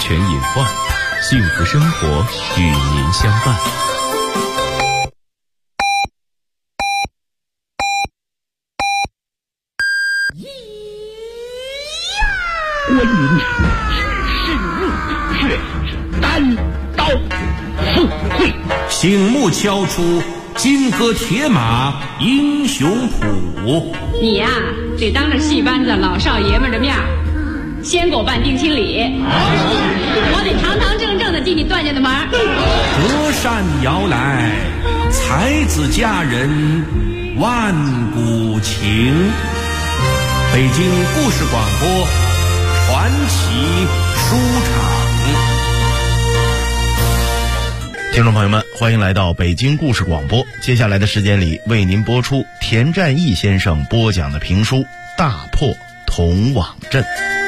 全隐患，幸福生活与您相伴。 关云深入却是单刀赴会， 醒目敲出金戈铁马英雄谱。 你呀，得当着戏班子老少爷们的面先给我办定亲礼，我得堂堂正正的进你段家的门。 隔山遥来，才子佳人万古情。北京故事广播传奇书场。 听众朋友们，欢迎来到北京故事广播。接下来的时间里，为您播出田占义先生播讲的评书《大破铜网阵》。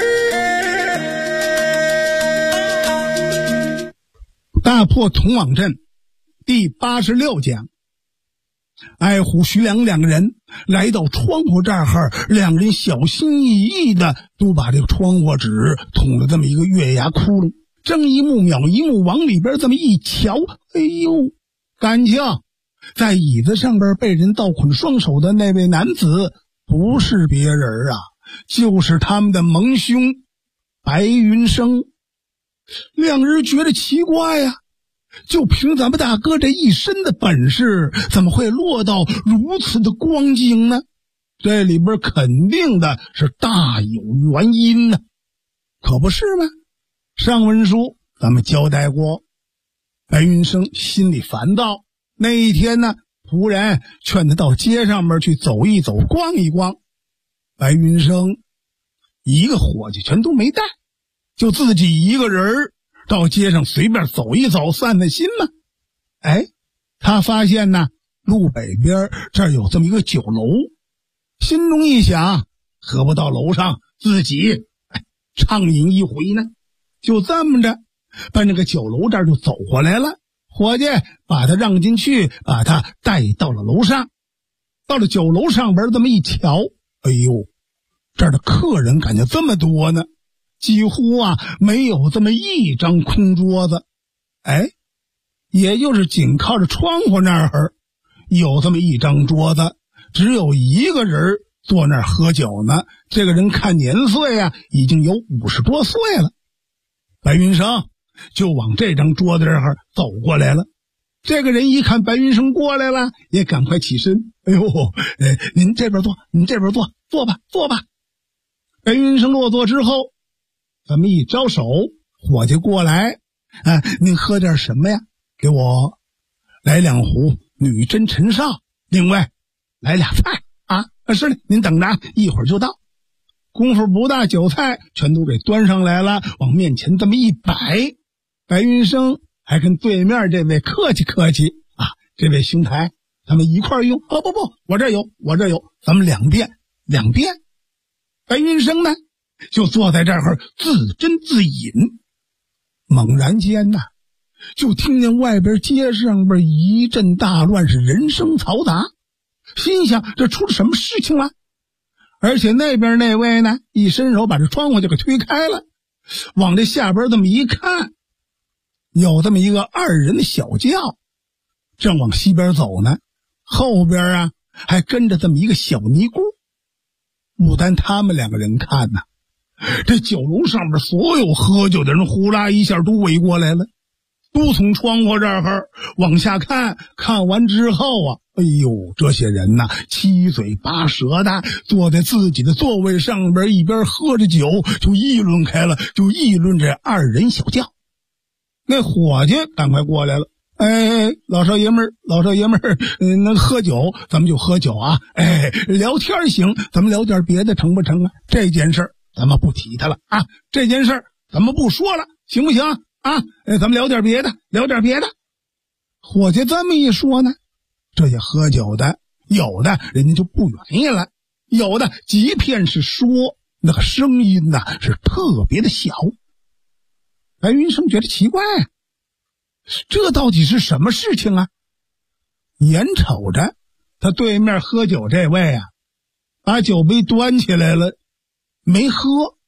大破铜网阵第86讲。爱虎、徐良两个人来到窗户这儿，两人小心翼翼的都把这个窗户纸捅了这么一个月牙窟窿，睁一目秒一目，往里边这么一瞧，哎呦，感情在椅子上边被人倒捆双手的那位男子不是别人啊，就是他们的盟兄白云生。两人觉得奇怪呀，就凭咱们大哥这一身的本事，怎么会落到如此的光景呢？这里边肯定的是大有原因呢，可不是吗？上文书咱们交代过，白云生心里烦躁，那一天呢，仆人劝他到街上面去走一走，逛一逛。白云生一个伙计全都没带，就自己一个人到街上随便走一走，散散心嘛。哎，他发现呢，路北边这儿有这么一个酒楼，心中一想，何不到楼上自己畅饮一回呢？就这么着，奔那个酒楼这儿就走过来了。伙计把他让进去，把他带到了楼上。到了酒楼上边这么一瞧，哎呦，这儿的客人感觉这么多呢，几乎没有这么一张空桌子。哎，也就是仅靠着窗户那儿有这么一张桌子，只有一个人坐那儿喝酒呢。这个人看年岁已经有50多岁了。白云生就往这张桌子这儿走过来了。这个人一看白云生过来了，也赶快起身，哎呦，您这边坐，您这边坐，坐吧，坐吧。白云生落座之后，咱们一招手，伙计过来，您喝点什么呀？给我来2壶女真陈绍，另外来俩菜啊。是的，您等着，一会儿就到。功夫不大，酒菜全都给端上来了，往面前这么一摆。白云生还跟对面这位客气客气啊，这位兄台，咱们一块用。不，我这有，咱们两遍。白云生呢，就坐在这儿自斟自饮。猛然间呢，就听见外边街上边一阵大乱，是人声嘈杂，心想这出了什么事情了？而且那边那位呢，一伸手把这窗户就给推开了，往这下边这么一看，有这么一个2人的小轿，正往西边走呢，后边还跟着这么一个小尼姑。不单他们2个人看呢，这酒楼上边所有喝酒的人呼啦一下都围过来了，都从窗户这儿往下看，看完之后哎呦，这些人七嘴八舌的坐在自己的座位上边，一边喝着酒就议论开了，就议论这2人小轿。那伙计赶快过来了，老少爷们儿，能喝酒咱们就喝酒啊，聊天行，咱们聊点别的成不成啊？这件事咱们不提它了啊，这件事咱们不说了，行不行啊？咱们聊点别的。伙计这么一说呢，这些喝酒的有的人家就不愿意了，有的即便是说，那个声音是特别的小。白云生觉得奇怪这到底是什么事情啊？眼瞅着他对面喝酒这位把酒杯端起来了，没喝，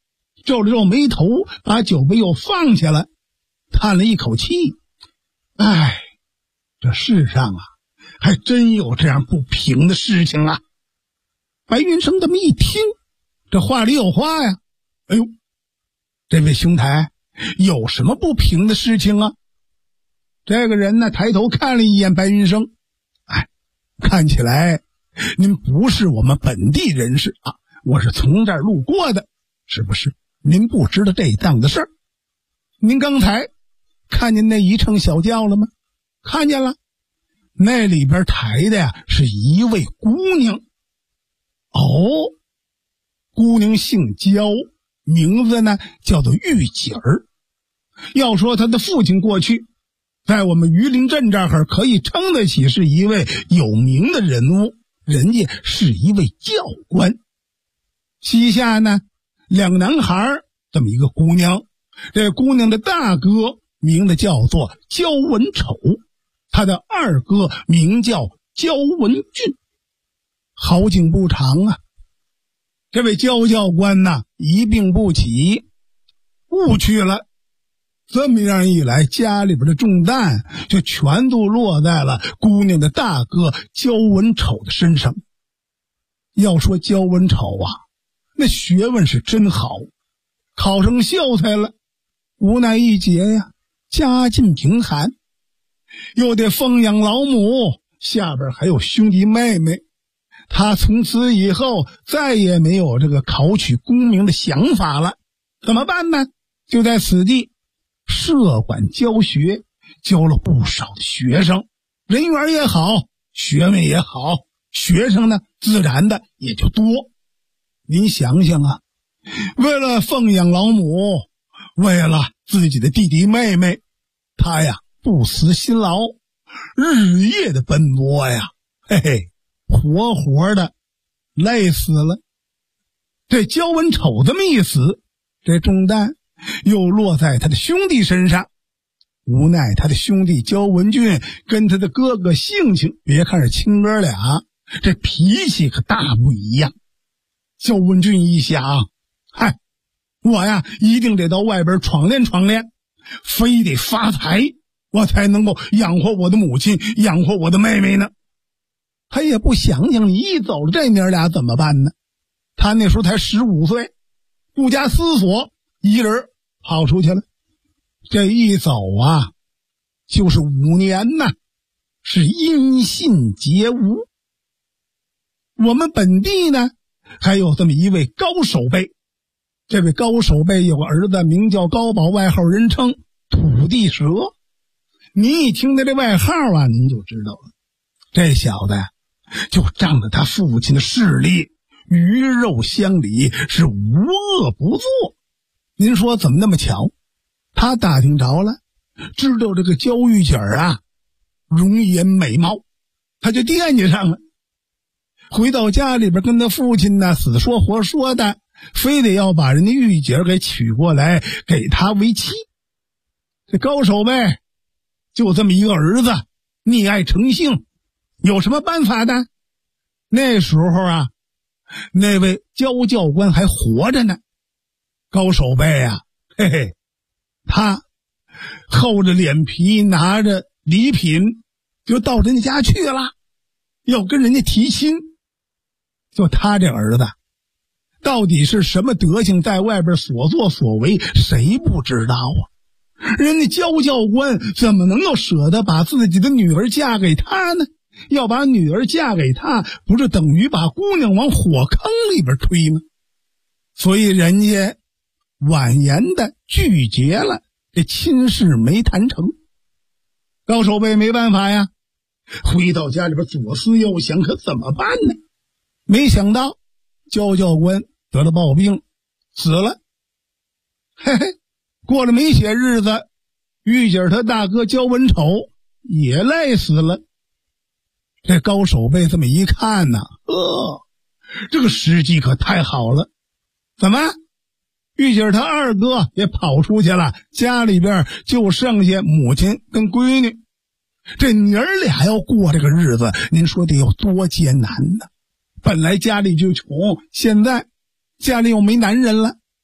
皱了皱眉头，把酒杯又放下了，叹了一口气。哎，这世上啊，还真有这样不平的事情啊。白云生这么一听，这话里有话呀。哎呦，这位兄台，有什么不平的事情啊？这个人呢，抬头看了一眼白云生。哎，看起来您不是我们本地人士啊，我是从这儿路过的，是不是？您不知道这档子事儿。您刚才看见那一乘小轿了吗？看见了，那里边抬的呀是一位姑娘。哦，姑娘姓焦，名字呢叫做玉锦儿。要说她的父亲过去在我们榆林镇这儿可以称得起是一位有名的人物，人家是一位教官。膝下呢两男孩，这么一个姑娘。这姑娘的大哥名字叫做焦文丑，他的二哥名叫焦文俊。好景不长啊，这位焦教官呢一病不起，误去了。这么样一来，家里边的重担就全都落在了姑娘的大哥焦文丑的身上。要说焦文丑啊，那学问是真好，考上秀才了，无奈一劫呀，家境贫寒，又得奉养老母，下边还有兄弟妹妹。他从此以后再也没有这个考取功名的想法了。怎么办呢？就在此地设馆教学，教了不少的学生，人缘也好，学问也好，学生呢自然的也就多。您想想啊，为了奉养老母，为了自己的弟弟妹妹，他呀不辞辛劳，日夜的奔波呀，嘿嘿，活活的累死了。这焦文丑这么一死，这重担又落在他的兄弟身上。无奈他的兄弟焦文俊跟他的哥哥性情，别看是亲哥俩，这脾气可大不一样。焦文俊一想，嗨，我呀一定得到外边闯练闯练，非得发财，我才能够养活我的母亲，养活我的妹妹呢。他也不想想你一走了这娘俩怎么办呢？他那时候才15岁，不加思索，一人跑出去了。这一走啊，就是5年呐，是音信皆无。我们本地呢，还有这么一位高守备。这位高守备有个儿子名叫高宝，外号人称土地蛇。您一听他这外号啊，您就知道了，这小子就仗着他父亲的势力，鱼肉乡里，是无恶不作。您说怎么那么巧？他打听着了，知道这个焦玉锦啊容颜美貌，他就惦记上了。回到家里边跟他父亲呢死说活说的，非得要把人家玉锦给娶过来，给他为妻。这高守备就这么一个儿子，溺爱成性，有什么办法呢？那时候啊，那位焦教官还活着呢。高守备啊，嘿嘿，他厚着脸皮拿着礼品就到人家家去了，要跟人家提亲。就他这儿子到底是什么德行，在外边所作所为谁不知道啊？人家焦教官怎么能够舍得把自己的女儿嫁给他呢？要把女儿嫁给他，不是等于把姑娘往火坑里边推吗？所以人家婉言的拒绝了，这亲事没谈成。高守备没办法呀，回到家里边左思右想，可怎么办呢？没想到焦教官得了暴病，死了。嘿嘿，过了没些日子，玉姐他大哥焦文丑也累死了。这高守备这么一看呢，这个时机可太好了。怎么？玉姐他二哥也跑出去了，家里边就剩下母亲跟闺女。这娘儿俩要过这个日子，您说得有多艰难呢？本来家里就穷，现在家里又没男人了，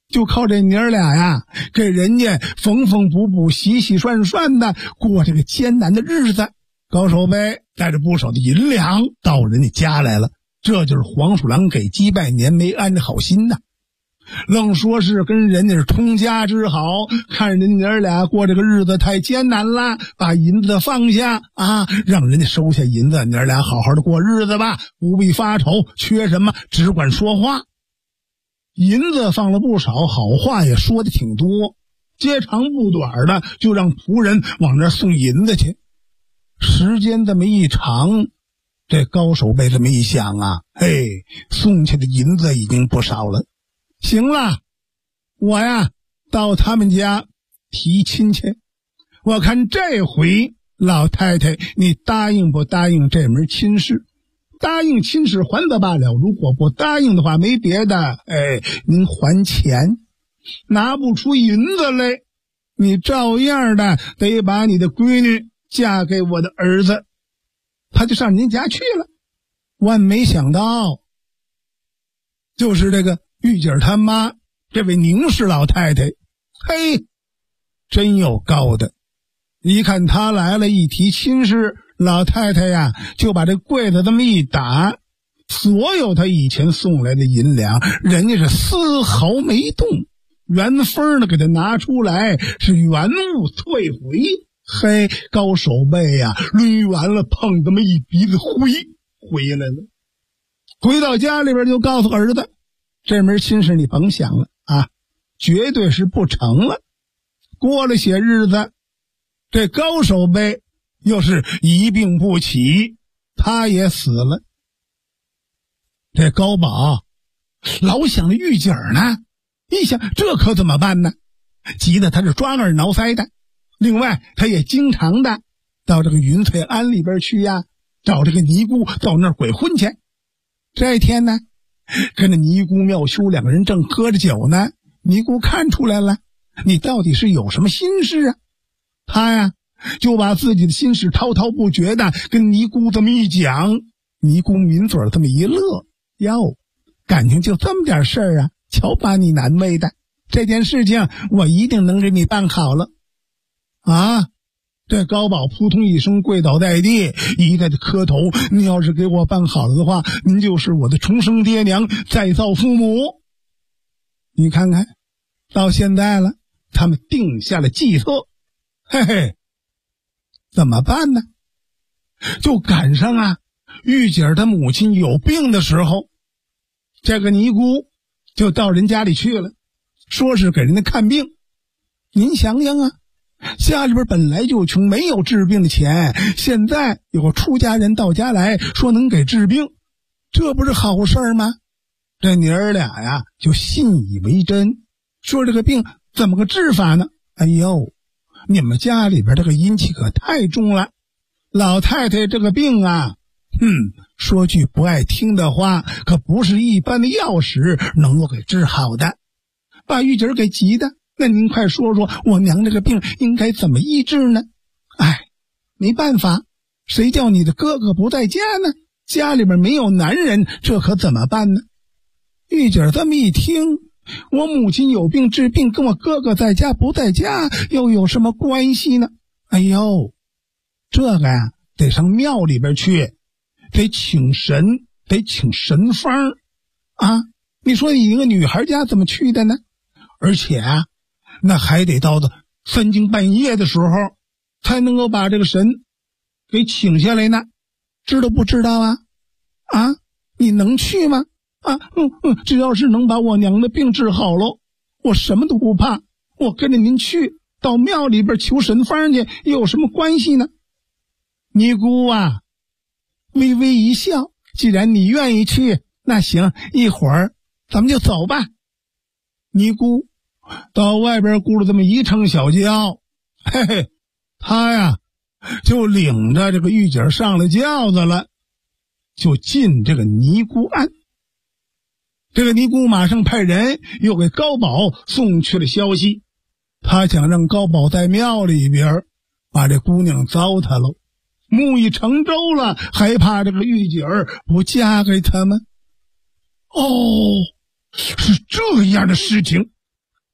就靠这娘儿俩呀，给人家缝缝补补、洗洗涮涮的过这个艰难的日子。高守备带着不少的银两到人家家来了，这就是黄鼠狼给鸡拜年，没安着好心呐。愣说是跟人家是通家之好，看人娘儿俩过这个日子太艰难了，把银子放下啊，让人家收下银子，娘儿俩好好的过日子吧，不必发愁，缺什么只管说话。银子放了不少，好话也说的挺多，接长不短的就让仆人往那送银子去。时间这么一长，这高守备这么一想啊，嘿，送去的银子已经不少了。行了，我呀到他们家提亲去，我看这回老太太你答应不答应这门亲事？答应亲事还得罢了，如果不答应的话，没别的，您还钱，拿不出银子来，你照样的得把你的闺女嫁给我的儿子。他就上您家去了。万没想到，就是这个玉姐他妈这位宁氏老太太，嘿，真有高的。一看他来了，一提亲事，老太太呀就把这柜子这么一打，所有他以前送来的银两，人家是丝毫没动，原封的给他拿出来，是原物退回。嘿，高守备呀抡完了，碰这么一鼻子灰回来了。回到家里边就告诉儿子，这门亲事你甭想了啊，绝对是不成了。过了些日子，这高守备又是一病不起，他也死了。这高宝老想着玉姐呢，一想这可怎么办呢，急得他是抓耳挠腮的。另外他也经常的到这个云翠庵里边去呀，找这个尼姑到那儿鬼混去。这一天呢，跟着尼姑妙修两个人正喝着酒呢，尼姑看出来了，你到底是有什么心事啊？他呀就把自己的心事滔滔不绝的跟尼姑这么一讲，尼姑抿嘴这么一乐，哟，感情就这么点事儿啊，瞧把你难为的，这件事情我一定能给你办好了啊！这高宝扑通一声跪倒在地，一再的磕头，你要是给我办好了的话，您就是我的重生爹娘，再造父母。你看看到现在了，他们定下了计策，嘿嘿，怎么办呢？就赶上啊玉姐她母亲有病的时候，这个尼姑就到人家里去了，说是给人家看病。您想想啊，家里边本来就穷，没有治病的钱，现在有个出家人到家来说能给治病，这不是好事吗？这娘儿俩呀就信以为真，说这个病怎么个治法呢？哎呦，你们家里边这个阴气可太重了，老太太这个病啊，说句不爱听的话，可不是一般的药食能够给治好的。把玉姐给急的，那您快说说我娘这个病应该怎么医治呢？哎，没办法，谁叫你的哥哥不在家呢？家里边没有男人，这可怎么办呢？玉姐这么一听，我母亲有病治病，跟我哥哥在家不在家又有什么关系呢？哎呦，这个呀得上庙里边去，得请神，得请神方啊！你说你一个女孩家怎么去的呢？而且啊，那还得到的三更半夜的时候才能够把这个神给请下来呢，知道不知道啊？啊，你能去吗？啊，只要是能把我娘的病治好喽，我什么都不怕，我跟着您去到庙里边求神方去，有什么关系呢？尼姑啊微微一笑，既然你愿意去，那行，一会儿咱们就走吧。尼姑到外边咕噜这么一乘小轿，嘿嘿，他呀就领着这个玉姐上了轿子了，就进这个尼姑庵。这个尼姑马上派人又给高宝送去了消息，他想让高宝在庙里边把这姑娘糟蹋了，木已成舟了，还怕这个玉姐儿不嫁给他们？哦，是这样的事情。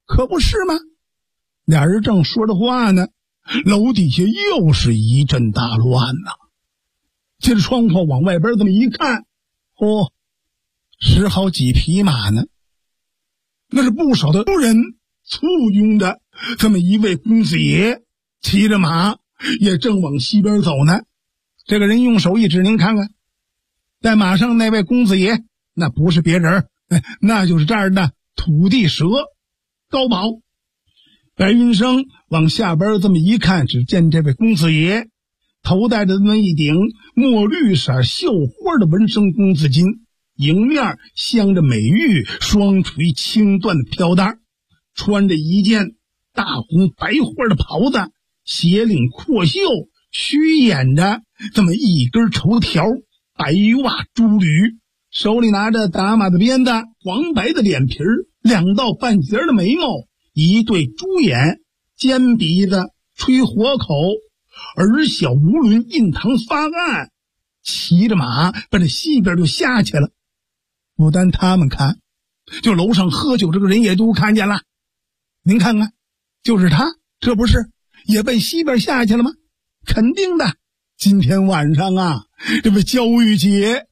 可不是吗？俩人正说着话呢，楼底下又是一阵大乱呐。借着窗户往外边这么一看，十好几匹马呢，那是不少的人簇拥着这么一位公子爷，骑着马也正往西边走呢。这个人用手一指，您看看，在马上那位公子爷，那不是别人，那就是这儿的土地蛇高宝。白云生往下边这么一看，只见这位公子爷头戴着那么一顶墨绿色绣花的纹身公子巾，迎面镶着美玉双垂青缎的飘带，穿着一件大红白花的袍子，斜领阔袖，虚掩着这么一根绸条，白袜珠履，手里拿着打马的鞭子，黄白的脸皮，两道半截的眉毛，一对猪眼，尖鼻子，吹火口，耳小无轮，印堂发暗，骑着马奔着西边就下去了。不单他们看，就楼上喝酒这个人也都看见了。您看看，就是他，这不是也奔西边下去了吗？肯定的，今天晚上啊，这不交玉节。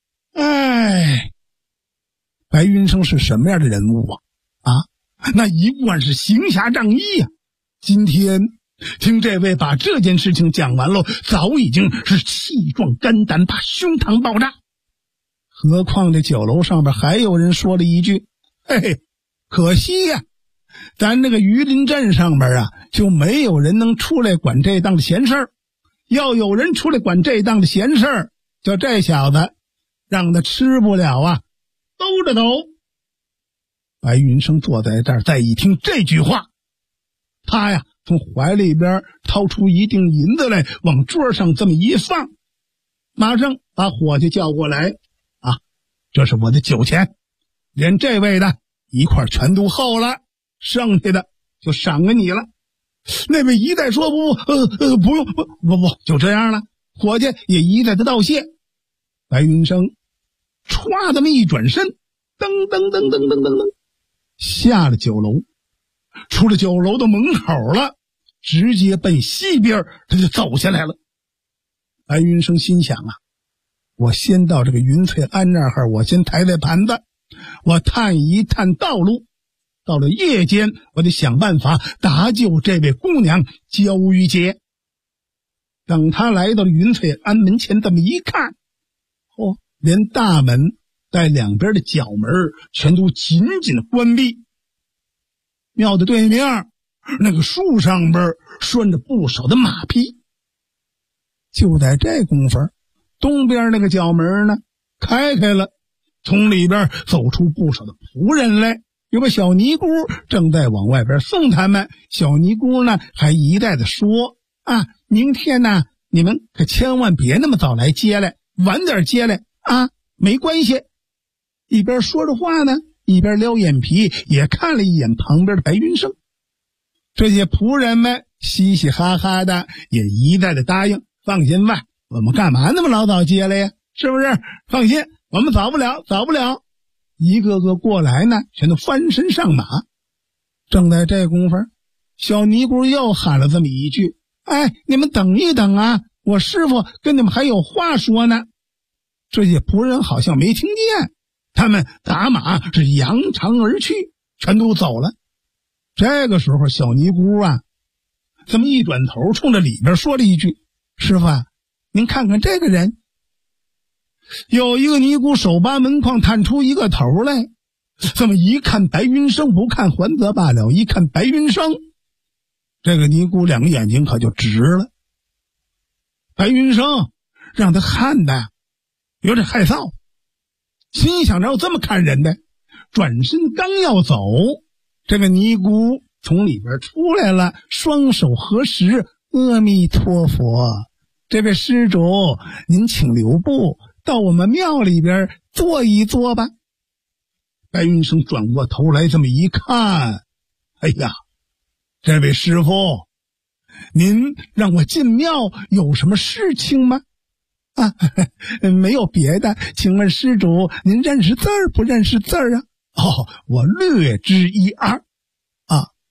白云生是什么样的人物啊？那一贯是行侠仗义啊。今天听这位把这件事情讲完了，早已经是气壮肝胆，把胸膛爆炸。何况这酒楼上边还有人说了一句：可惜呀，咱这个榆林镇上边啊，就没有人能出来管这档的闲事儿。要有人出来管这档的闲事儿，就这小子让他吃不了啊，兜着走。白云生坐在这儿，再一听这句话，他呀从怀里边掏出一锭银子来，往桌上这么一放，马上把伙计叫过来啊，这是我的酒钱，连这位的一块全都厚了，剩下的就赏给你了。那位一再说不用，不，就这样了。伙计也一再的道谢。白云生歘这么一转身，噔噔噔噔噔噔噔，下了酒楼，出了酒楼的门口了，直接奔西边他就走下来了。白云生心想啊，我先到这个云翠庵那儿，我先抬抬盘子，我探一探道路，到了夜间我得想办法搭救这位姑娘焦玉洁。等他来到了云翠庵门前，这么一看，连大门带两边的角门全都紧紧的关闭。庙的对面那个树上边拴着不少的马匹。就在这功夫，东边那个角门呢开了，从里边走出不少的仆人来，有个小尼姑正在往外边送他们。小尼姑呢还一再的说啊，明天呢你们可千万别那么早来接来，晚点接来啊，没关系。一边说着话呢，一边撩眼皮，也看了一眼旁边的白云生。这些仆人们嘻嘻哈哈的，也一再的答应，放心吧，我们干嘛那么老早接来呀？是不是？放心，我们早不了。一个个过来呢，全都翻身上马。正在这功夫，小尼姑又喊了这么一句：你们等一等啊，我师傅跟你们还有话说呢。这些仆人好像没听见，他们打马是扬长而去，全都走了。这个时候小尼姑啊这么一转头，冲着里边说了一句：师傅啊，您看看这个人。有一个尼姑手扒门框，探出一个头来，这么一看白云生，不看还则罢了，一看白云生，这个尼姑两个眼睛可就直了。白云生让他看的有点害臊，心想着要这么看人的，转身刚要走，这个尼姑从里边出来了，双手合十：阿弥陀佛，这位施主您请留步，到我们庙里边坐一坐吧。白云生转过头来这么一看，这位师傅，您让我进庙有什么事情吗？没有别的，请问施主您认识字儿不认识字儿啊？我略知一二。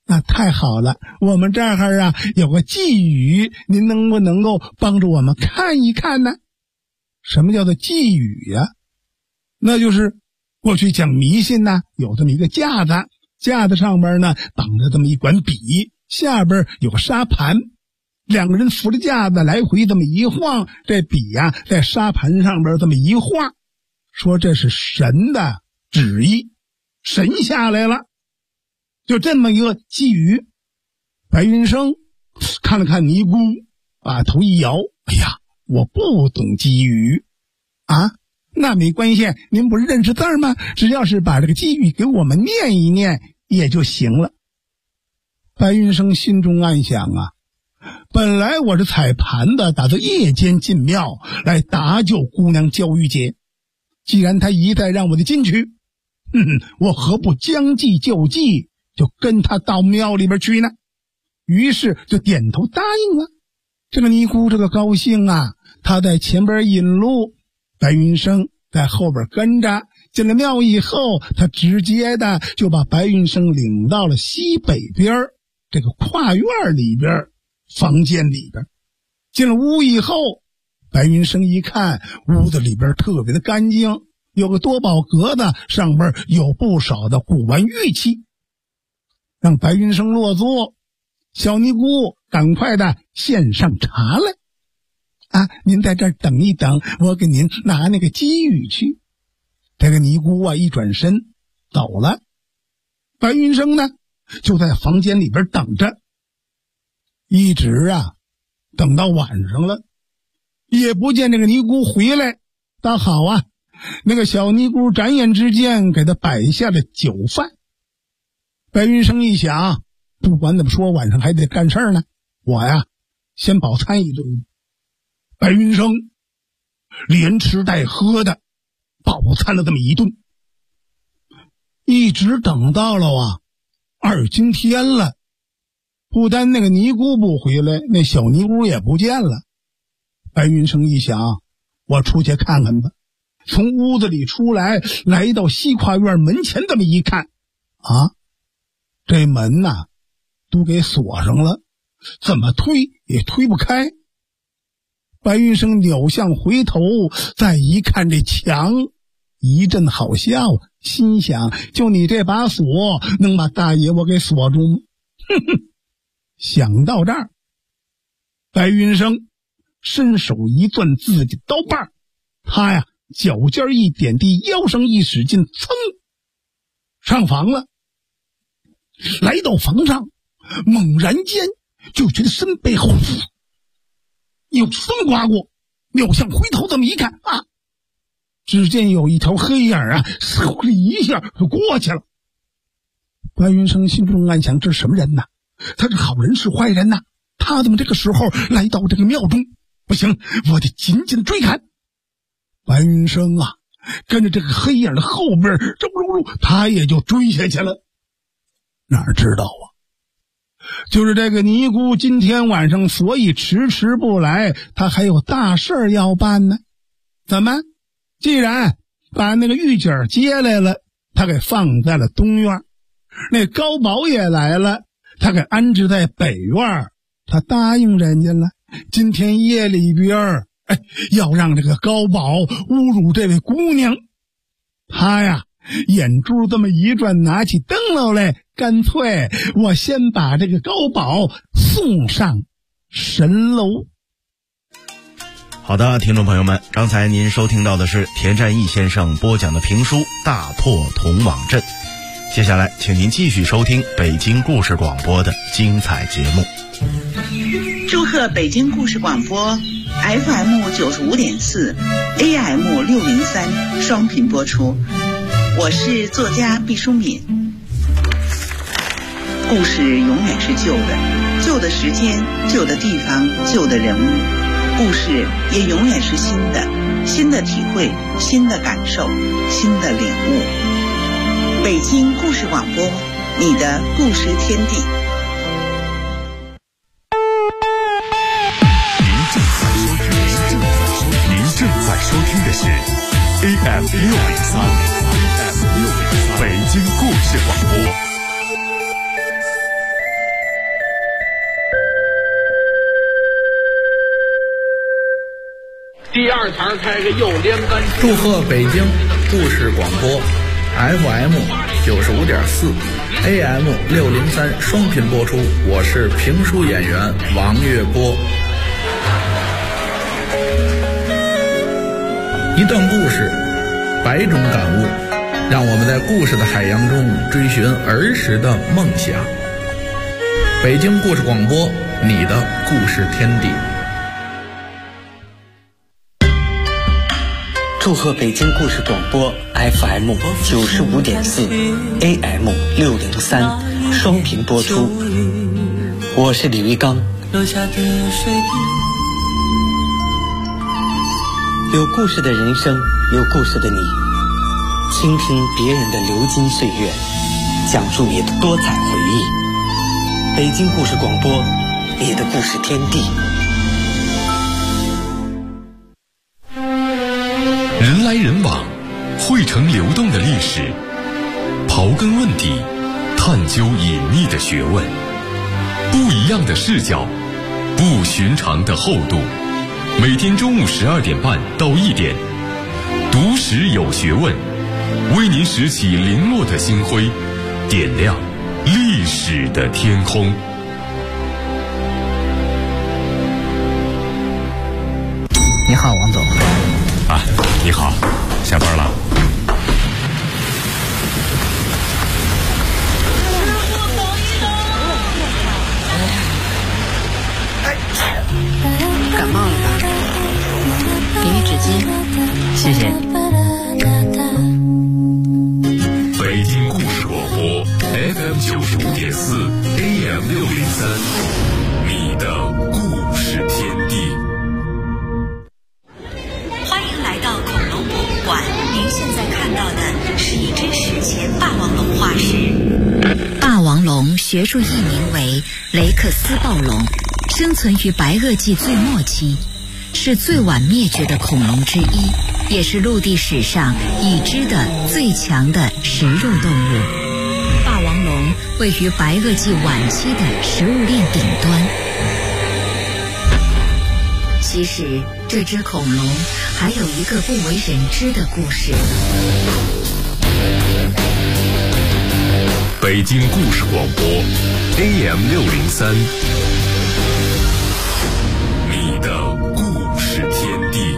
那太好了，我们这儿啊有个寄语，您能不能够帮助我们看一看呢？什么叫做寄语呀？那就是过去讲迷信呢，有这么一个架子，架子上边呢绑着这么一管笔，下边有个沙盘，两个人扶着架子来回这么一晃，这笔呀在沙盘上边这么一画，说这是神的旨意，神下来了，就这么一个寄语。白云生看了看尼姑，把头一摇，哎呀，我不懂寄语啊。那没关系，您不是认识字吗？只要是把这个寄语给我们念一念也就行了。白云生心中暗想啊，本来我是采盘的，打算夜间进庙来搭救姑娘焦玉洁，既然他一再让我的进去，我何不将计就计，就跟他到庙里边去呢？于是就点头答应了。这个尼姑这个高兴啊，他在前边引路，白云生在后边跟着。进了庙以后，他直接的就把白云生领到了西北边这个跨院里边房间里边。进了屋以后，白云生一看屋子里边特别的干净，有个多宝格子，上边有不少的古玩玉器。让白云生落座，小尼姑赶快的献上茶来啊！您在这儿等一等，我给您拿那个寄语去。这个尼姑啊一转身走了，白云生呢就在房间里边等着，一直啊等到晚上了，也不见这个尼姑回来。倒好啊，那个小尼姑转眼之间给他摆下了酒饭。白云生一想，不管怎么说晚上还得干事呢，我呀先饱餐一顿。白云生连吃带喝的饱餐了这么一顿，一直等到了2更天了，不单那个尼姑不回来，那小尼姑也不见了。白云生一想，我出去看看吧。从屋子里出来，来到西跨院门前这么一看啊，这门呐都给锁上了，怎么推也推不开。白云生扭向回头，再一看这墙，一阵好笑，心想就你这把锁能把大爷我给锁住吗？想到这儿，白云生伸手一攥自己刀把，他呀脚尖一点地，腰上一使劲，噌上房了。来到房上，猛然间就觉得身背后有风刮过，扭向回头这么一看啊，只见有一条黑影啊，嗖的一下就过去了。白云生心中暗想，这是什么人呐？他是好人是坏人呐？他怎么这个时候来到这个庙中？不行，我得紧紧追赶。白云生啊跟着这个黑影的后边他也就追下去了。哪知道啊，就是这个尼姑今天晚上所以迟迟不来，他还有大事要办呢。怎么？既然把那个玉姐接来了，他给放在了东院，那高宝也来了，他给安置在北院，他答应人家了，今天夜里边要让这个高宝侮辱这位姑娘。他呀眼珠这么一转，拿起灯笼来，干脆我先把这个高宝送上神楼。 好的，听众朋友们，刚才您收听到的是田占义先生播讲的评书《大破铜网阵》，接下来请您继续收听北京故事广播的精彩节目。 祝贺北京故事广播 FM 95.4 AM 603双频播出，我是作家毕淑敏。故事永远是旧的，旧的时间，旧的地方，旧的人物。故事也永远是新的，新的体会，新的感受，新的领悟。北京故事广播，你的故事天地。 您正在收听的是 AM 603北京故事广播。 第二层开个右连杆。 祝贺北京故事广播 FM 95.4 AM 603双频播出，我是评书演员王月波。一段故事，100种感悟，让我们在故事的海洋中追寻儿时的梦想。北京故事广播，你的故事天地。 祝贺北京故事广播 FM 95.4 AM 603双频播出，我是李玉刚。有故事的人生，有故事的你，倾听别人的流金岁月，讲述你的多彩回忆。北京故事广播，你的故事天地。 人来人往，汇成流动的历史，刨根问底，探究隐秘的学问，不一样的视角，不寻常的厚度。每天中午12点半到1点，读史有学问，为您拾起零落的星辉，点亮历史的天空。 你好，王总。 啊，你好，下班了。 感冒了吧？给你纸巾，谢谢。 北京故事广播 FM 95.4 AM 603，你的故事天地。 欢迎来到恐龙博物馆，您现在看到的是一只史前霸王龙化石。霸王龙学术译名为雷克斯暴龙，生存于白垩纪最末期，是最晚灭绝的恐龙之一，也是陆地史上已知的最强的食肉动物。霸王龙位于白垩纪晚期的食物链顶端。其实这只恐龙还有一个不为人知的故事。 北京故事广播 AM 603，你的故事天地。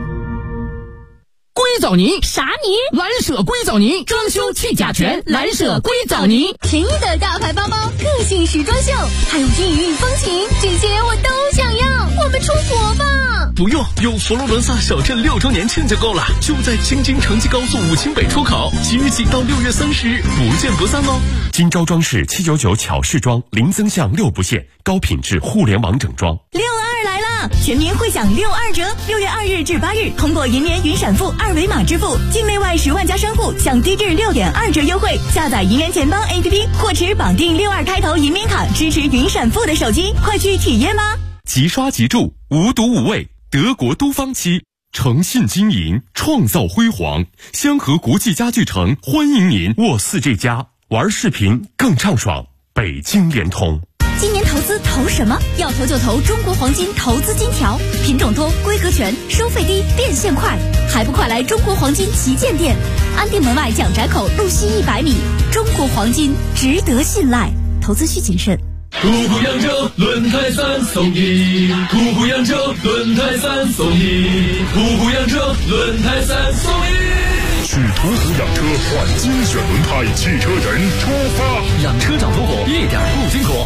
硅藻泥啥泥？ 蓝舍硅藻泥，装修去甲醛，蓝舍硅藻泥。 便宜的大牌包包，个性时装秀，还有异域风情，这些我都想要。我们出国吧。 不用，有佛罗伦萨小镇6周年庆就够了，就在京津城际高速武清北出口，即日起到6月30日，不见不散哦。 金招装饰799巧饰装，零增项6不限，高品质互联网整装。 6·2来了，全民会享6·2折，6月2日至8日，通过银联云闪付2维码支付，境内外10万家商户享低至6.2折优惠。下载银联钱包 APP 或持绑定62开头银联卡支持云闪付的手机，快去体验吧！ 即刷即住，无毒无味，德国都方漆，诚信经营，创造辉煌。香河国际家具城欢迎您沃4这家，玩视频更畅爽。北京联通。 今年投资投什么？要投就投中国黄金投资金条，品种多，规格全，收费低，变现快，还不快来中国黄金旗舰店，安定门外蒋宅口路西100米。中国黄金值得信赖，投资需谨慎。 途虎扬州轮胎3送1，途虎扬州轮胎3送1，途虎扬州轮胎3送1。 去途虎养车换精选轮胎，汽车人出发。 养车长途虎一点不辛苦。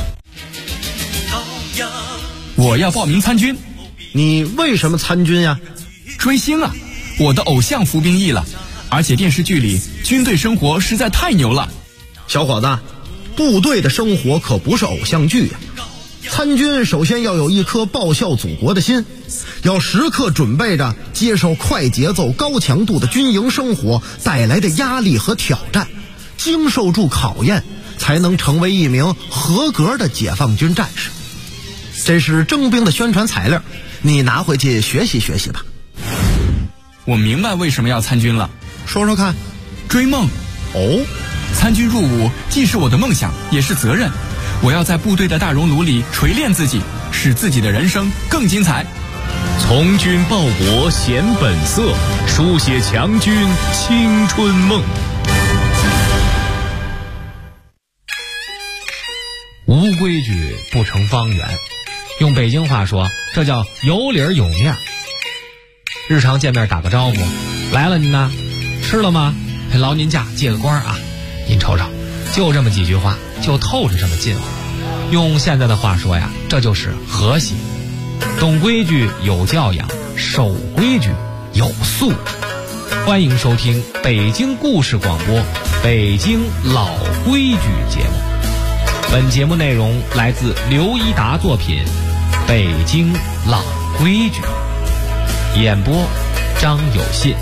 我要报名参军。 你为什么参军呀？ 追星啊，我的偶像服兵役了，而且电视剧里军队生活实在太牛了。 小伙子，部队的生活可不是偶像剧呀。参军首先要有一颗报效祖国的心，要时刻准备着接受快节奏高强度的军营生活带来的压力和挑战，经受住考验，才能成为一名合格的解放军战士。这是征兵的宣传材料，你拿回去学习学习吧。 我明白为什么要参军了， 说说看。 追梦。 哦， 参军入伍既是我的梦想，也是责任。我要在部队的大熔炉里锤炼自己，使自己的人生更精彩。 从军报国显本色，书写强军青春梦。 无规矩不成方圆，用北京话说，这叫有理儿有面。日常见面打个招呼，来了您呢，吃了吗？劳您驾借个光啊，您瞅瞅，就这么几句话，就透着这么近乎。用现在的话说呀，这就是和谐。懂规矩有教养，守规矩有素质。欢迎收听北京故事广播北京老规矩节目。本节目内容来自刘一达作品《北京老规矩》，演播张有信。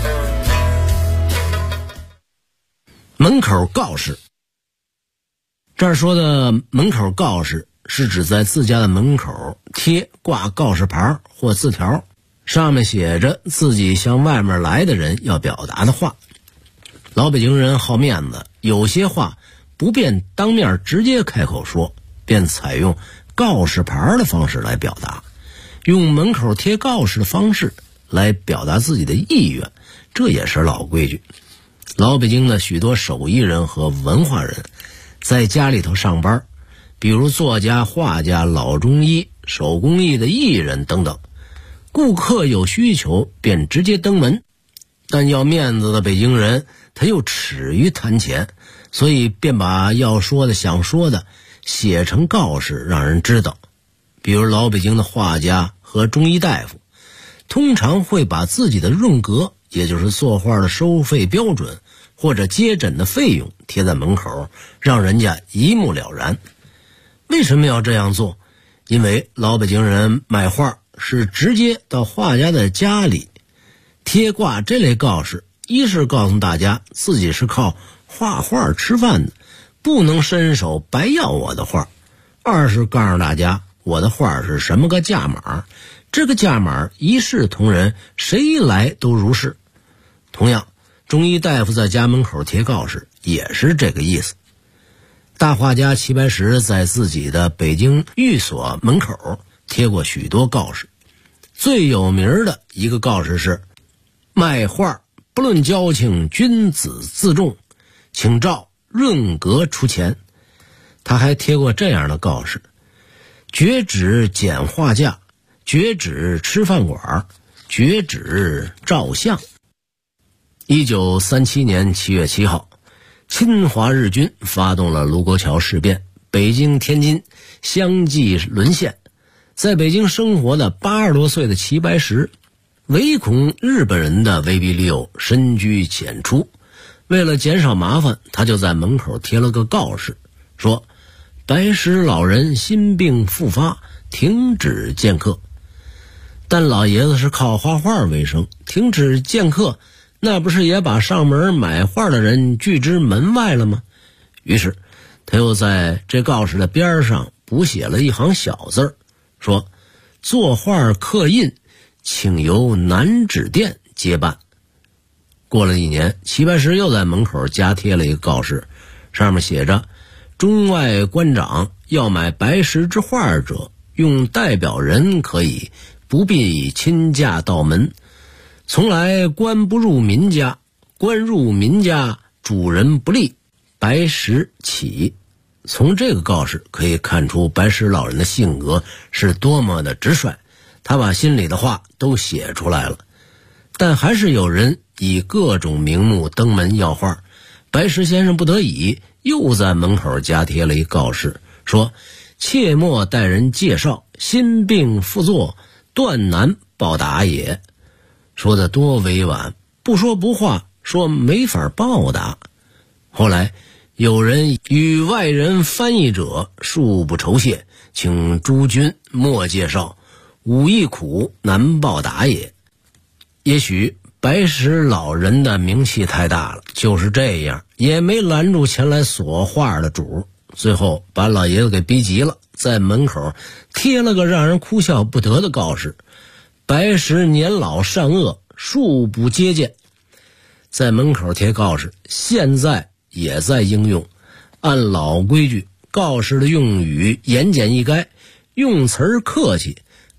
门口告示，这儿说的门口告示是指在自家的门口贴挂告示牌或字条，上面写着自己向外面来的人要表达的话。老北京人好面子，有些话不便当面直接开口说，便采用告示牌的方式来表达，用门口贴告示的方式来表达自己的意愿，这也是老规矩。老北京的许多手艺人和文化人在家里头上班，比如作家、画家、老中医、手工艺的艺人等等，顾客有需求便直接登门，但要面子的北京人他又耻于谈钱，所以便把要说的想说的写成告示让人知道。比如老北京的画家和中医大夫通常会把自己的润格，也就是作画的收费标准或者接诊的费用贴在门口，让人家一目了然。为什么要这样做？因为老北京人买画是直接到画家的家里贴挂这类告示，一是告诉大家自己是靠画画吃饭的，不能伸手白要我的画；二是告诉大家我的画是什么个价码，这个价码一视同仁，谁来都如是。同样，中医大夫在家门口贴告示也是这个意思。大画家齐白石在自己的北京寓所门口贴过许多告示，最有名的一个告示是：卖画不论交情，君子自重，请照润格出钱。他还贴过这样的告示：绝止剪画架，绝止吃饭馆，绝止照相。1937年7月7号，侵华日军发动了卢沟桥事变，北京、天津相继沦陷。在北京生活的80多岁的齐白石，唯恐日本人的威逼利诱，深居简出。为了减少麻烦，他就在门口贴了个告示，说白石老人心病复发，停止见客。但老爷子是靠画画为生，停止见客，那不是也把上门买画的人拒之门外了吗？于是他又在这告示的边上补写了一行小字，说作画刻印请由南纸店接办。过了1年，齐白石又在门口加贴了一个告示，上面写着：中外官长要买白石之画者，用代表人可以，不必亲驾到门。从来官不入民家，官入民家，主人不立，白石起。从这个告示可以看出白石老人的性格是多么的直率，他把心里的话都写出来了。但还是有人以各种名目登门要画，白石先生不得已又在门口加贴了一告示，说切莫待人介绍，心病复作，断难报答也。说得多委婉，不说不话，说没法报答。后来有人与外人翻译者恕不酬谢，请诸君莫介绍，武艺苦，难报答也。也许白石老人的名气太大了，就是这样也没拦住前来索画的主，最后把老爷子给逼急了，在门口贴了个让人哭笑不得的告示：白石年老善恶，恕不接见。在门口贴告示现在也在应用，按老规矩，告示的用语言简意赅，用词客气，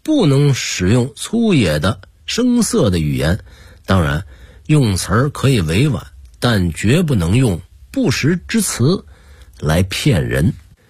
不能使用粗野的声色的语言，当然用词儿可以委婉，但绝不能用不实之词来骗人。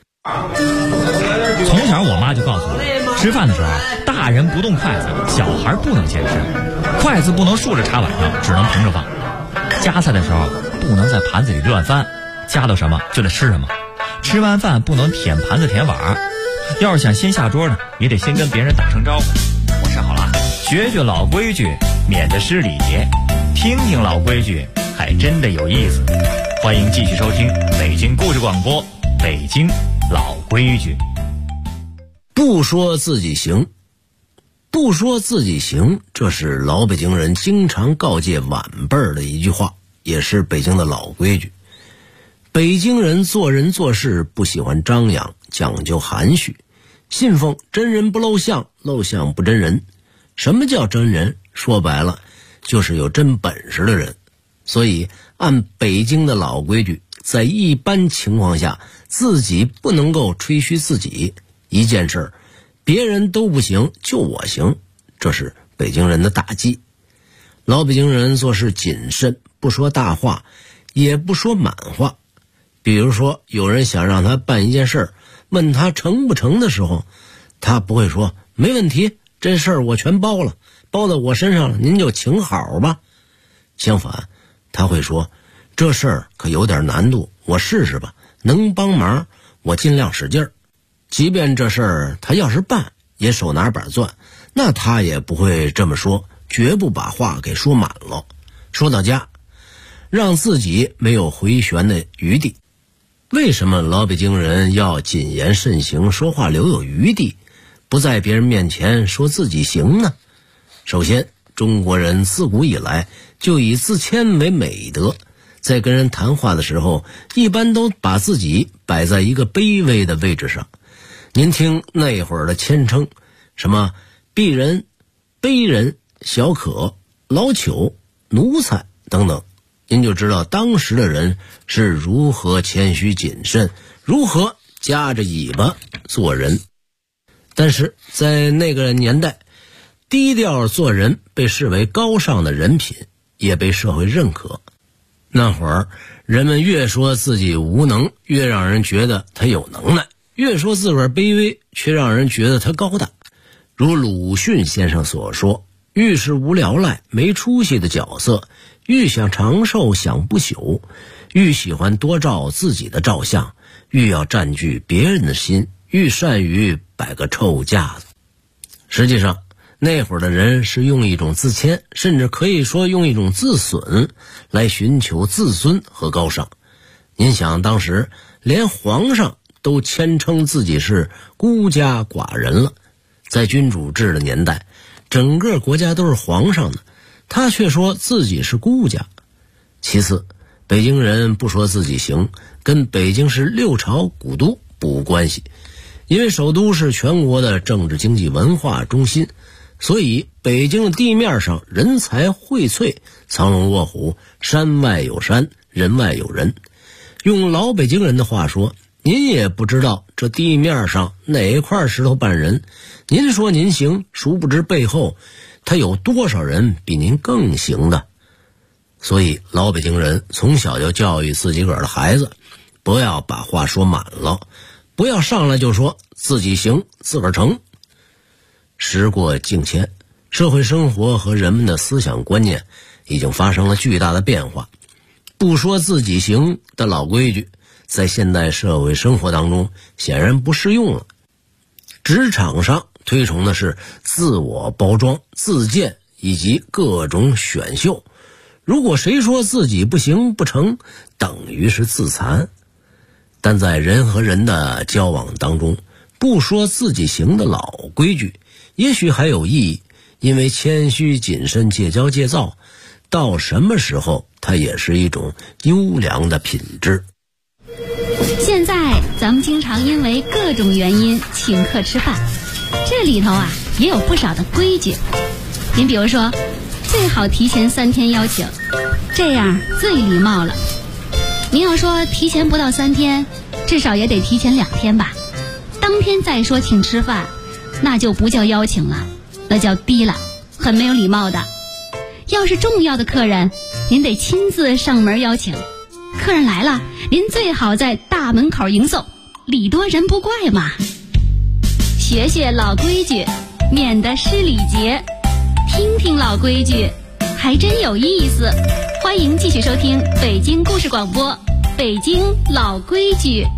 从小我妈就告诉我，吃饭的时候大人不动筷子，小孩不能先吃，筷子不能竖着插碗上，只能平着放，夹菜的时候不能在盘子里乱翻，夹到什么就得吃什么，吃完饭不能舔盘子舔碗，要是想先下桌呢，也得先跟别人打声招呼。我吃好了，学学老规矩，免得失礼节，听听老规矩还真的有意思。欢迎继续收听北京故事广播，北京老规矩。 不说自己行，不说自己行，这是老北京人经常告诫晚辈儿的一句话，也是北京的老规矩。北京人做人做事不喜欢张扬，讲究含蓄，信奉真人不露相，露相不真人。什么叫真人？说白了就是有真本事的人。所以按北京的老规矩，在一般情况下自己不能够吹嘘自己，一件事别人都不行就我行，这是北京人的大忌。老北京人做事谨慎，不说大话，也不说满话。比如说有人想让他办一件事，问他成不成的时候，他不会说没问题，这事儿我全包了，包到我身上了，您就请好吧。相反，他会说这事儿可有点难度，我试试吧，能帮忙我尽量使劲儿。即便这事儿他要是办也手拿板攥，那他也不会这么说，绝不把话给说满了，说到家让自己没有回旋的余地。为什么老北京人要谨言慎行，说话留有余地，不在别人面前说自己行呢？首先，中国人自古以来就以自谦为美德，在跟人谈话的时候，一般都把自己摆在一个卑微的位置上。您听那会儿的谦称，什么鄙人、卑人、小可、老朽、奴才等等，您就知道当时的人是如何谦虚谨慎，如何夹着尾巴做人。但是在那个年代，低调做人被视为高尚的人品，也被社会认可。那会儿人们越说自己无能，越让人觉得他有能耐，越说自个儿卑微，却让人觉得他高大。如鲁迅先生所说，愈是无聊赖没出息的角色，愈想长寿享不朽，愈喜欢多照自己的照相，愈要占据别人的心，愈善于摆个臭架子。实际上那会儿的人是用一种自谦，甚至可以说用一种自损来寻求自尊和高尚。您想，当时连皇上都谦称自己是孤家寡人了，在君主制的年代，整个国家都是皇上的，他却说自己是孤家。其次，北京人不说自己行，跟北京是六朝古都不无关系，因为首都是全国的政治经济文化中心，所以北京的地面上人才荟萃，藏龙卧虎，山外有山，人外有人。用老北京人的话说，您也不知道这地面上哪块石头办人，您说您行，殊不知背后他有多少人比您更行的。所以老北京人从小就教育自己个儿的孩子，不要把话说满了，不要上来就说自己行，自个儿成。时过境迁，社会生活和人们的思想观念已经发生了巨大的变化，不说自己行的老规矩在现代社会生活当中显然不适用了。职场上推崇的是自我包装、自荐以及各种选秀，如果谁说自己不行不成，等于是自残。但在人和人的交往当中，不说自己行的老规矩也许还有意义，因为谦虚谨慎戒骄戒躁，到什么时候它也是一种优良的品质。 现在咱们经常因为各种原因请客吃饭，这里头啊也有不少的规矩。您比如说，最好提前3天邀请，这样最礼貌了。您要说提前不到3天，至少也得提前2天吧。当天再说请吃饭， 那就不叫邀请了，那叫低了，很没有礼貌的。要是重要的客人，您得亲自上门邀请。客人来了，您最好在大门口迎送，礼多人不怪嘛。学学老规矩，免得失礼节。听听老规矩，还真有意思。欢迎继续收听北京故事广播，北京老规矩。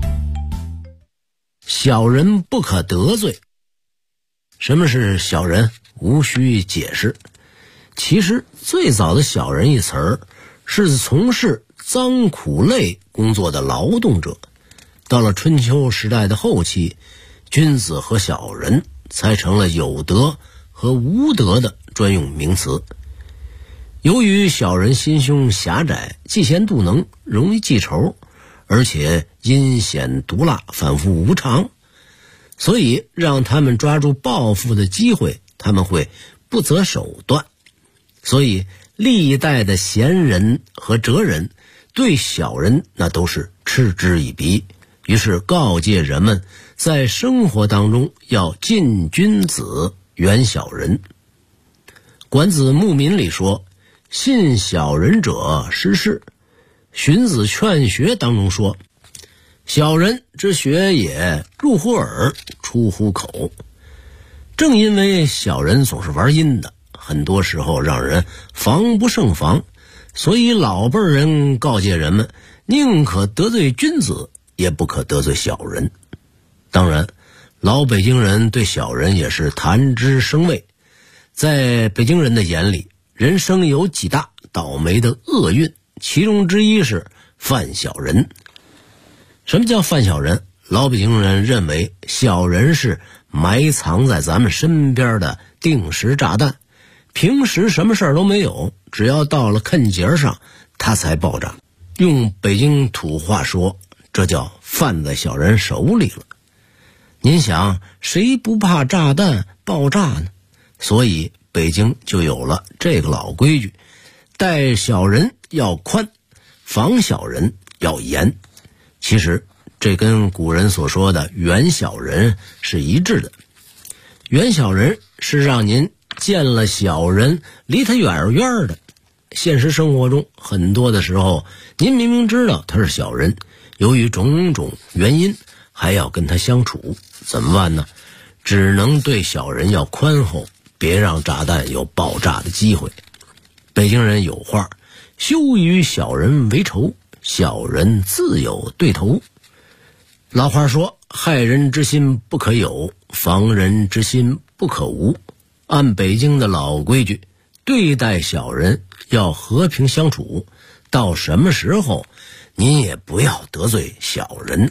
小人不可得罪。什么是小人？无需解释。其实最早的小人一词儿是从事脏苦累工作的劳动者。到了春秋时代的后期，君子和小人才成了有德和无德的专用名词。由于小人心胸狭窄，嫉贤妒能，容易记仇，而且阴险毒辣，反复无常，所以让他们抓住报复的机会，他们会不择手段。所以历代的贤人和哲人对小人那都是嗤之以鼻，于是告诫人们在生活当中要近君子，远小人。管子牧民里说，信小人者失事。荀子劝学当中说，小人之学也，入乎耳，出乎口。正因为小人总是玩阴的，很多时候让人防不胜防，所以老辈人告诫人们，宁可得罪君子，也不可得罪小人。当然，老北京人对小人也是谈之生畏。在北京人的眼里，人生有几大倒霉的厄运，其中之一是犯小人。什么叫犯小人？老北京人认为小人是埋藏在咱们身边的定时炸弹，平时什么事儿都没有，只要到了坎节上它才爆炸。用北京土话说，这叫犯在小人手里了。您想，谁不怕炸弹爆炸呢？所以北京就有了这个老规矩，待小人要宽，防小人要严。其实这跟古人所说的远小人是一致的。远小人是让您见了小人离他远远的。现实生活中很多的时候，您明明知道他是小人，由于种种原因还要跟他相处，怎么办呢？只能对小人要宽厚，别让炸弹有爆炸的机会。北京人有话，休与小人为仇，小人自有对头。老话说，害人之心不可有，防人之心不可无。按北京的老规矩，对待小人要和平相处，到什么时候您也不要得罪小人。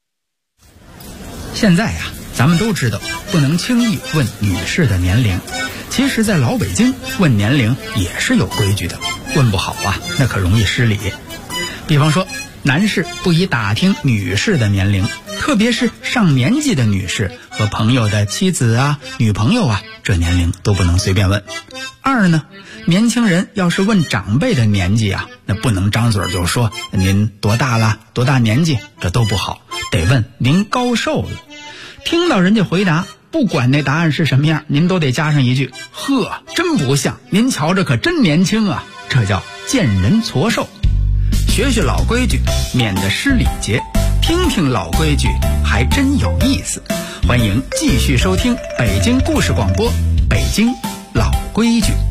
现在呀，咱们都知道不能轻易问女士的年龄，其实在老北京问年龄也是有规矩的，问不好啊，那可容易失礼。比方说，男士不宜打听女士的年龄，特别是上年纪的女士和朋友的妻子啊、女朋友啊，这年龄都不能随便问。二呢，年轻人要是问长辈的年纪啊，那不能张嘴就说您多大了、多大年纪，这都不好，得问您高寿了。听到人家回答，不管那答案是什么样，您都得加上一句，呵，真不像，您瞧着可真年轻啊，这叫见人矬寿。学学老规矩，免得失礼节，听听老规矩，还真有意思。欢迎继续收听北京故事广播，北京老规矩。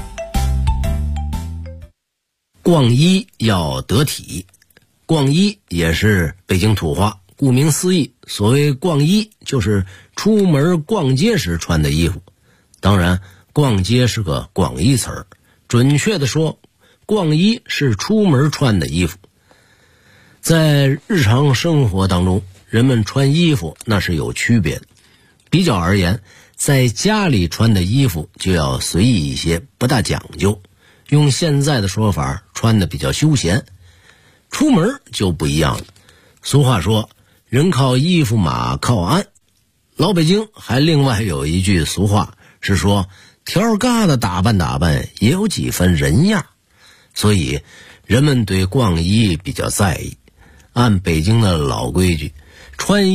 逛衣要得体，逛衣也是北京土话，顾名思义，所谓逛衣就是出门逛街时穿的衣服。当然，逛街是个广义词儿，准确的说，逛衣是出门穿的衣服。在日常生活当中，人们穿衣服那是有区别的。比较而言，在家里穿的衣服就要随意一些，不大讲究，用现在的说法，穿的比较休闲。出门就不一样了。俗话说，人靠衣服，马靠鞍。老北京还另外有一句俗话，是说条疙瘩打扮打扮也有几分人样。所以人们对逛衣比较在意。按北京的老规矩，穿衣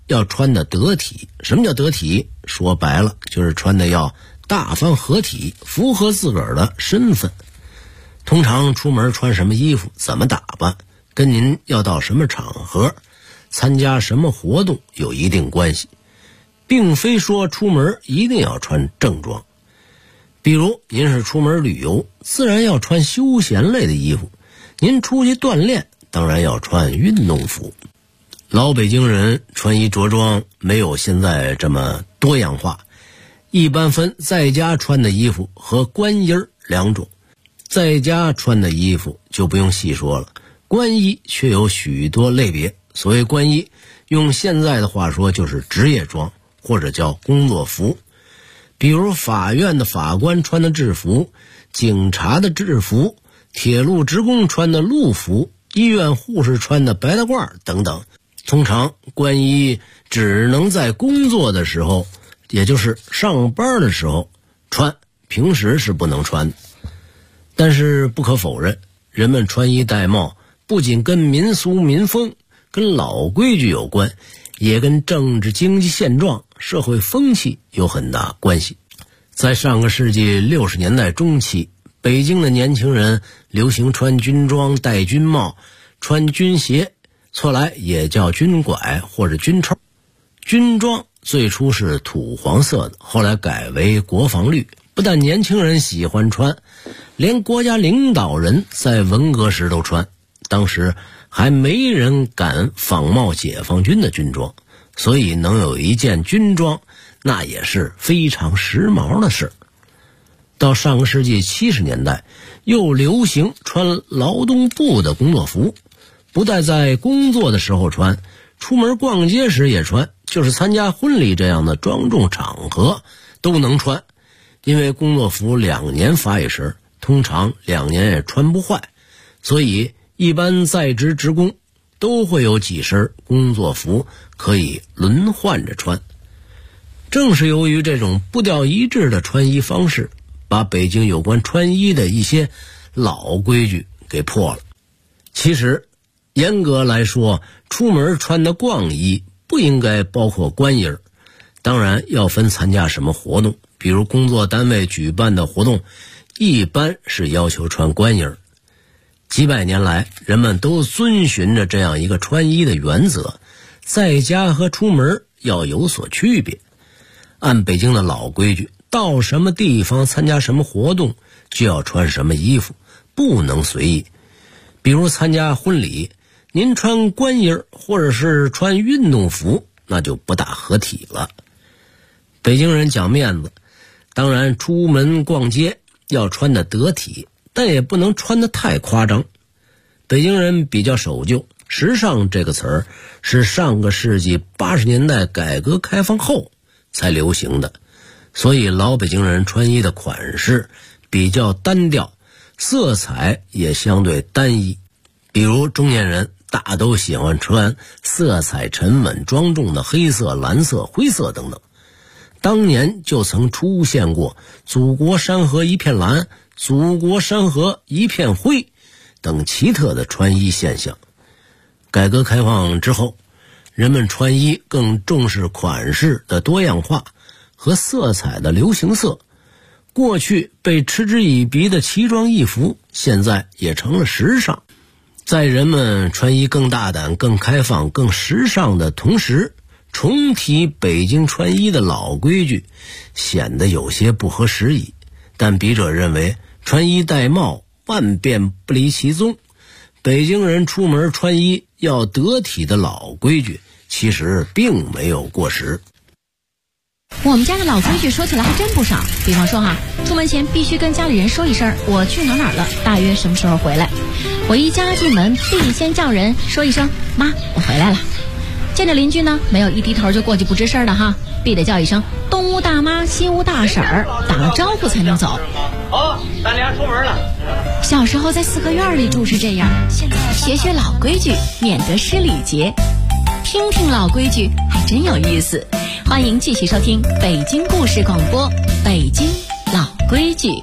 要穿得得体。什么叫得体？说白了就是穿得要大方合体，符合自个儿的身份。通常出门穿什么衣服，怎么打扮，跟您要到什么场合，参加什么活动有一定关系，并非说出门一定要穿正装。比如您是出门旅游，自然要穿休闲类的衣服；您出去锻炼，当然要穿运动服。老北京人穿衣着装没有现在这么多样化，一般分在家穿的衣服和官衣两种。在家穿的衣服就不用细说了，官衣却有许多类别。所谓官衣，用现在的话说就是职业装，或者叫工作服。比如法院的法官穿的制服，警察的制服，铁路职工穿的路服，医院护士穿的白大褂等等。通常官衣只能在工作的时候，也就是上班的时候穿，平时是不能穿的。但是不可否认，人们穿衣戴帽不仅跟民俗民风、跟老规矩有关，也跟政治经济现状、社会风气有很大关系。在上个世纪60年代中期，北京的年轻人流行穿军装、戴军帽、穿军鞋，错来也叫军拐或者军抽。军装最初是土黄色的，后来改为国防绿。不但年轻人喜欢穿，连国家领导人在文革时都穿。当时还没人敢仿冒解放军的军装，所以能有一件军装，那也是非常时髦的事。到上个世纪70年代，又流行穿劳动部的工作服，不但在工作的时候穿，出门逛街时也穿，就是参加婚礼这样的庄重场合都能穿。因为工作服2年发一身，通常2年也穿不坏，所以一般在职职工都会有几身工作服可以轮换着穿。正是由于这种步调一致的穿衣方式，把北京有关穿衣的一些老规矩给破了。其实严格来说，出门穿的逛衣不应该包括官衣，当然要分参加什么活动。比如工作单位举办的活动，一般是要求穿官衣。几百年来，人们都遵循着这样一个穿衣的原则，在家和出门要有所区别。按北京的老规矩，到什么地方参加什么活动，就要穿什么衣服，不能随意。比如参加婚礼，您穿官衣或者是穿运动服，那就不大合体了。北京人讲面子，当然出门逛街要穿得得体，但也不能穿得太夸张。北京人比较守旧，时尚这个词儿是上个世纪80年代改革开放后才流行的，所以老北京人穿衣的款式比较单调，色彩也相对单一。比如中年人大都喜欢穿色彩沉稳庄重的黑色、蓝色、灰色等等。当年就曾出现过祖国山河一片蓝、祖国山河一片灰等奇特的穿衣现象。改革开放之后，人们穿衣更重视款式的多样化和色彩的流行色。过去被嗤之以鼻的奇装异服，现在也成了时尚。在人们穿衣更大胆、更开放、更时尚的同时，重提北京穿衣的老规矩，显得有些不合时宜。但笔者认为，穿衣戴帽万变不离其宗，北京人出门穿衣要得体的老规矩，其实并没有过时。 我们家的老规矩说起来还真不少，比方说出门前必须跟家里人说一声我去哪儿了，大约什么时候回来。我一家进门必先叫人说一声妈，我回来了。见着邻居呢，没有一低头就过去不吱声的必得叫一声东屋大妈西屋大婶儿，打个招呼才能走。 咱俩出门了。 小时候在四合院里住是这样，现在学学老规矩，免得失礼节。听听老规矩还真有意思。欢迎继续收听北京故事广播，北京老规矩。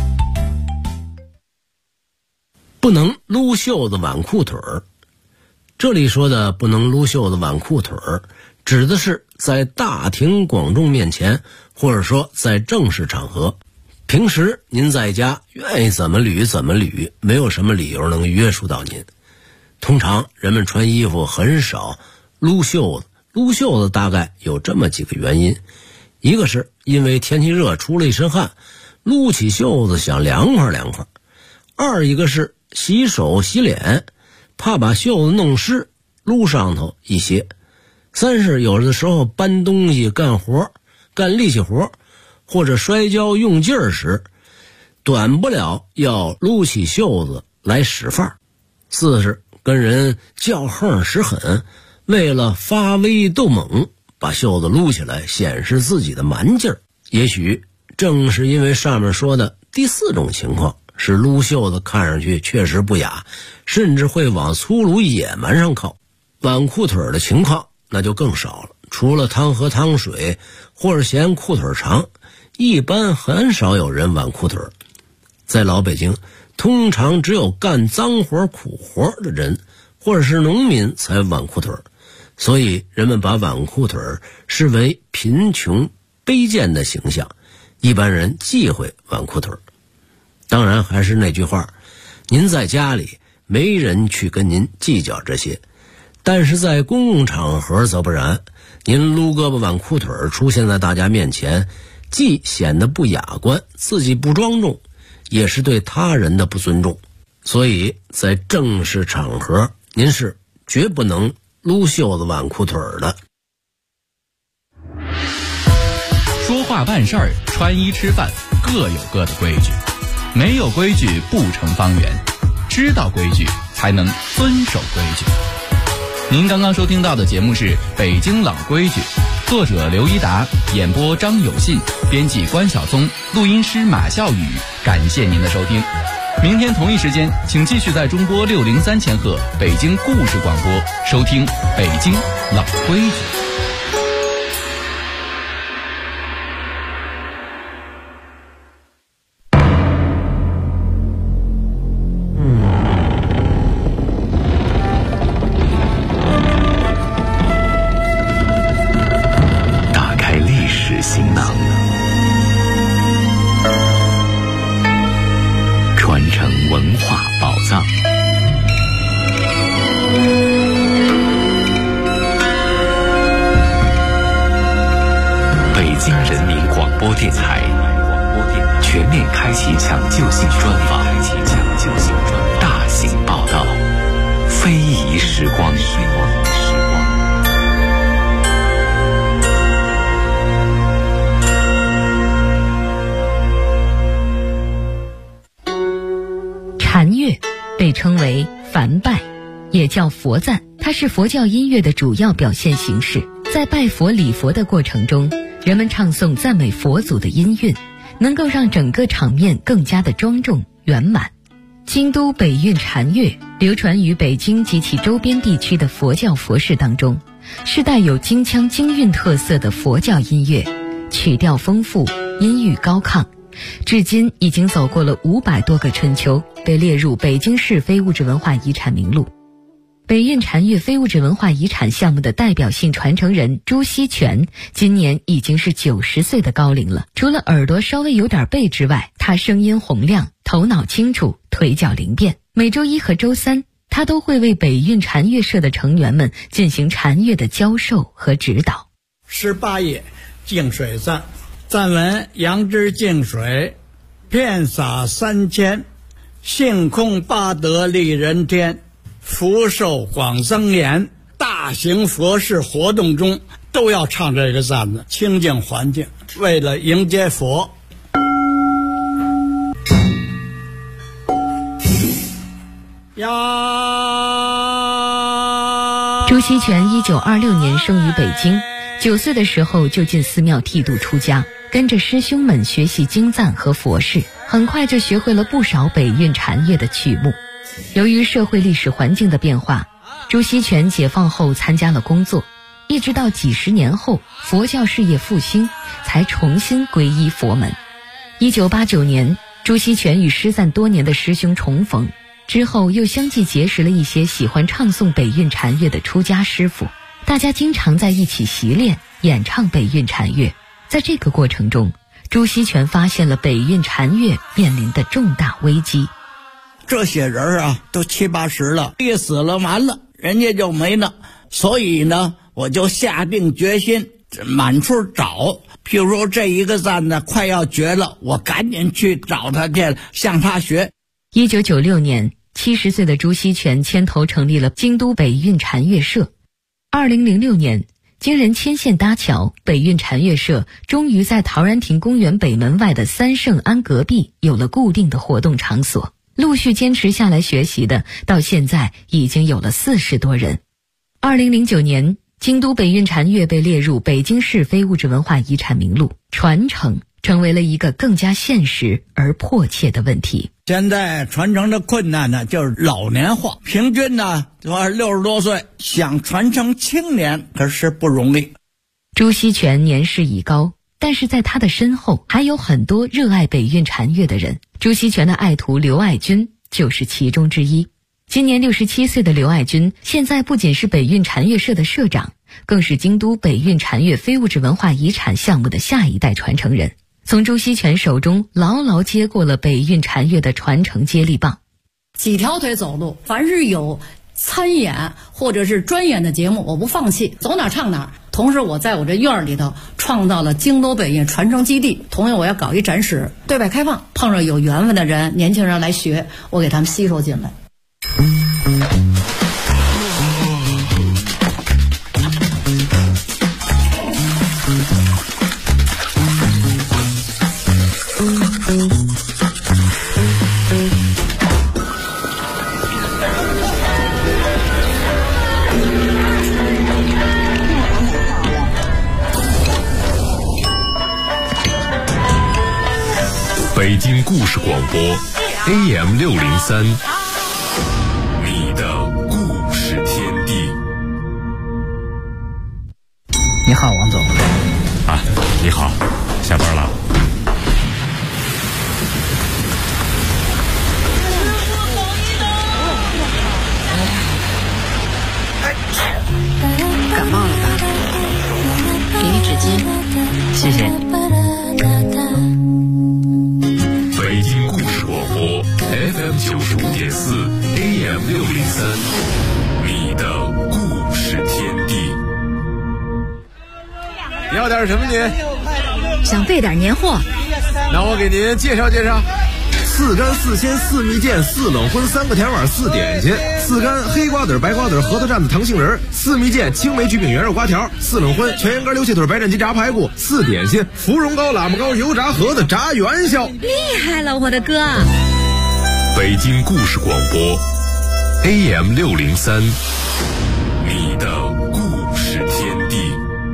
不能撸袖子挽裤腿儿。 这里说的不能撸袖子挽裤腿儿，指的是在大庭广众面前，或者说在正式场合。平时您在家愿意怎么捋怎么捋，没有什么理由能约束到您。通常人们穿衣服很少撸袖子，撸袖子大概有这么几个原因。一个是因为天气热出了一身汗，撸起袖子想凉快凉快；二一个是洗手洗脸，怕把袖子弄湿，撸上头一些；三是有的时候搬东西干活干力气活或者摔跤用劲儿时，短不了要撸起袖子来使范儿；四是跟人较横使狠，为了发威斗猛，把袖子撸起来显示自己的蛮劲儿。也许正是因为上面说的第四种情况，使撸袖子看上去确实不雅，甚至会往粗鲁野蛮上靠。挽裤腿的情况那就更少了，除了汤喝汤水或者嫌裤腿长，一般很少有人挽裤腿。在老北京，通常只有干脏活苦活的人或者是农民才挽裤腿，所以人们把挽裤腿视为贫穷卑贱的形象，一般人忌讳挽裤腿。当然还是那句话，您在家里没人去跟您计较这些，但是在公共场合则不然，您撸胳膊挽裤腿出现在大家面前，既显得不雅观，自己不庄重，也是对他人的不尊重。所以在正式场合，您是绝不能撸袖子挽裤腿的。 说话办事儿，穿衣吃饭，各有各的规矩，没有规矩不成方圆，知道规矩才能遵守规矩。您刚刚收听到的节目是《北京老规矩》，作者刘一达，演播张有信，编辑关晓松，录音师马笑宇。感谢您的收听，明天同一时间，请继续在中波603千赫北京故事广播收听《北京老规矩》。 全面开启抢救性专访，大型报道，非遗时光。 禅乐被称为梵拜，也叫佛赞，它是佛教音乐的主要表现形式。在拜佛礼佛的过程中，人们唱诵赞美佛祖的音韵，能够让整个场面更加的庄重圆满。京都北韵禅乐流传于北京及其周边地区的佛教佛事当中，是带有京腔京韵特色的佛教音乐，曲调丰富，音域高亢，至今已经走过了500多个春秋，被列入北京市非物质文化遗产名录。北韵禅乐非物质文化遗产项目的代表性传承人朱锡全今年已经是90岁的高龄了。除了耳朵稍微有点背之外，他声音洪亮，头脑清楚，腿脚灵便。每周一和周三，他都会为北韵禅乐社的成员们进行禅乐的教授和指导。 18页净水赞，赞文：杨枝净水，遍洒3000，性空八德利人天，福寿广增延。大型佛事活动中都要唱这个赞子，清净环境，为了迎接佛。呀！ 朱锡全1926年生于北京，9岁的时候就进寺庙剃度出家，跟着师兄们学习经赞和佛事，很快就学会了不少北韵禅乐的曲目。由于社会历史环境的变化，朱锡全解放后参加了工作，一直到几十年后佛教事业复兴，才重新皈依佛门。1989年，朱锡全与失散多年的师兄重逢， 之后又相继结识了一些喜欢唱诵北韵禅乐的出家师傅，大家经常在一起习练演唱北韵禅乐。在这个过程中，朱锡全发现了北韵禅乐面临的重大危机。 这些人啊，都70、80了，一死了完了，人家就没了。所以呢，我就下定决心满处找。譬如说这一个赞呢快要绝了，我赶紧去找他去，向他学。 1996年，70岁的朱锡全牵头成立了京都北韵禅乐社。2006年，经人牵线搭桥，北韵禅乐社终于在陶然亭公园北门外的三圣庵隔壁有了固定的活动场所。陆续坚持下来学习的，到现在已经有了40多人。2009年，京都北韵禅乐被列入北京市非物质文化遗产名录，传承成为了一个更加现实而迫切的问题。 现在传承的困难呢，就是老年化，平均呢60多岁，想传承青年可是不容易。 朱锡全年事已高，但是在他的身后还有很多热爱北韵禅乐的人。朱锡全的爱徒刘爱军就是其中之一。今年67岁的刘爱军，现在不仅是北韵禅乐社的社长，更是京都北韵禅乐非物质文化遗产项目的下一代传承人，从朱锡全手中牢牢接过了北韵禅乐的传承接力棒。 几条腿走路，凡是有参演或者是专演的节目，我不放弃，走哪唱哪。同时我在我这院里头创造了京都北韵传承基地，同样我要搞一展示，对外开放，碰上有缘分的人，年轻人来学，我给他们吸收进来。 北京故事广播 AM603， 你的故事天地。 你好，王总。 啊，你好，下班了。 感冒了吧？给你纸巾。谢谢。 北京故事广播 FM95.4 AM603， 你的故事天地。 你要点什么您？ 想备点年货。 那我给您介绍介绍。4干4鲜4蜜饯4冷荤3个甜碗4点心，4干黑瓜子白瓜子核桃蘸子糖杏仁，4蜜饯青梅焗饼圆肉瓜条，4冷荤全羊肝溜切腿白斩鸡炸排骨，4点心芙蓉糕喇嘛糕油炸盒子炸元宵。 厉害了，我的哥！ 北京故事广播 AM603， 你的故事天地。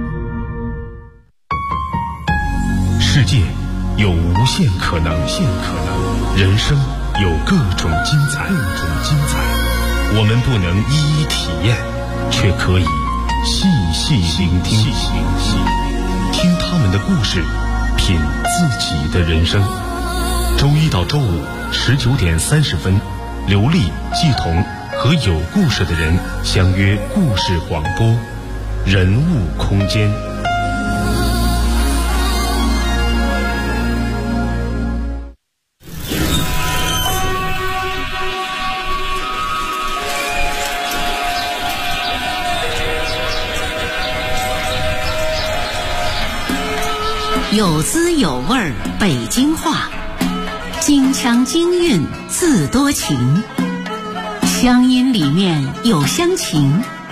世界有无限可能，人生有各种精彩。我们不能一一体验，却可以细细聆听，听他们的故事，品自己的人生。周一到周五19点30分，刘丽、季彤和有故事的人相约故事广播，人物空间。 有滋有味儿北京话，京腔京韵自多情，乡音里面有乡情，